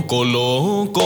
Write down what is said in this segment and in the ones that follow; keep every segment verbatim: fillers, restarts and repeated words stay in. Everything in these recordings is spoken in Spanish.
loco, loco.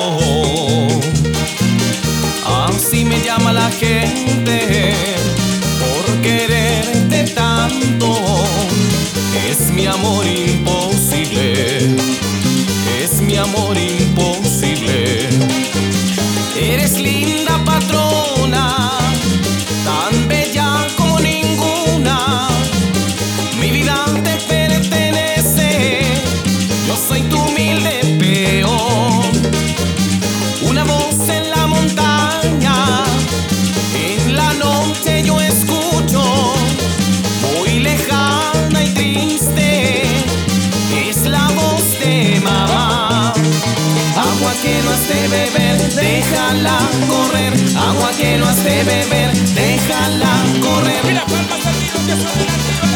Así me llama la gente por quererte tanto. Es mi amor imposible, es mi amor imposible. Eres linda patrona, tan bella como ninguna. Mi vida te pertenece, yo soy tu humilde peón. Una voz en la montaña, en la noche yo escucho, muy lejana y triste, es la voz de mamá. Agua que no has de beber, déjala correr. Agua que no has de beber, déjala correr. Mira, palmas al tiro, que suena el